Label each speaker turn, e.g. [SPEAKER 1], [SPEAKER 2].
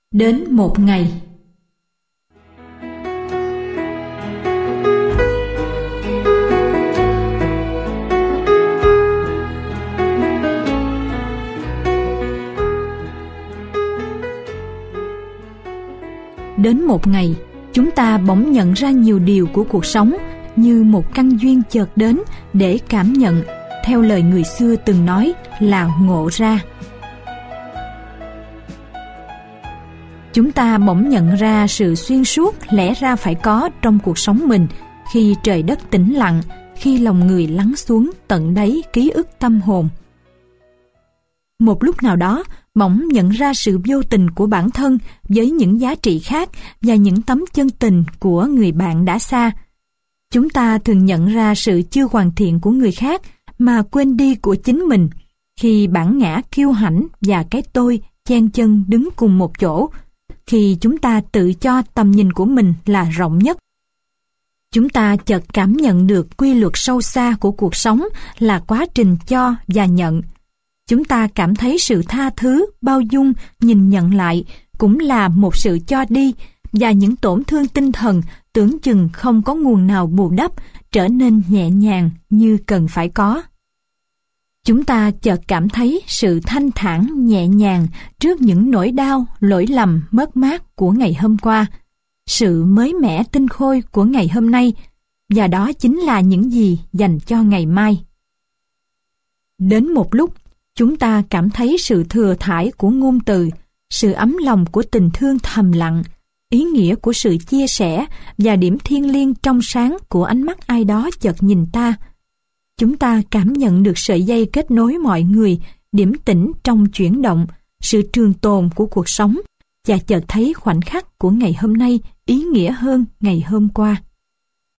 [SPEAKER 1] Đến một ngày. Đến một ngày, chúng ta bỗng nhận ra nhiều điều của cuộc sống như một căn duyên chợt đến để cảm nhận, theo lời người xưa từng nói là ngộ ra. Chúng ta bỗng nhận ra sự xuyên suốt lẽ ra phải có trong cuộc sống mình khi trời đất tĩnh lặng, khi lòng người lắng xuống tận đáy ký ức tâm hồn. Một lúc nào đó, bỗng nhận ra sự vô tình của bản thân với những giá trị khác và những tấm chân tình của người bạn đã xa. Chúng ta thường nhận ra sự chưa hoàn thiện của người khác mà quên đi của chính mình, khi bản ngã kiêu hãnh và cái tôi chen chân đứng cùng một chỗ, khi chúng ta tự cho tầm nhìn của mình là rộng nhất. Chúng ta chợt cảm nhận được quy luật sâu xa của cuộc sống là quá trình cho và nhận. Chúng ta cảm thấy sự tha thứ, bao dung, nhìn nhận lại cũng là một sự cho đi, và những tổn thương tinh thần tưởng chừng không có nguồn nào bù đắp trở nên nhẹ nhàng như cần phải có. Chúng ta chợt cảm thấy sự thanh thản nhẹ nhàng trước những nỗi đau, lỗi lầm, mất mát của ngày hôm qua, sự mới mẻ tinh khôi của ngày hôm nay, và đó chính là những gì dành cho ngày mai. Đến một lúc, chúng ta cảm thấy sự thừa thãi của ngôn từ, sự ấm lòng của tình thương thầm lặng, ý nghĩa của sự chia sẻ và điểm thiêng liêng trong sáng của ánh mắt ai đó chợt nhìn ta. Chúng ta cảm nhận được sợi dây kết nối mọi người, điểm tĩnh trong chuyển động, sự trường tồn của cuộc sống, và chợt thấy khoảnh khắc của ngày hôm nay ý nghĩa hơn ngày hôm qua.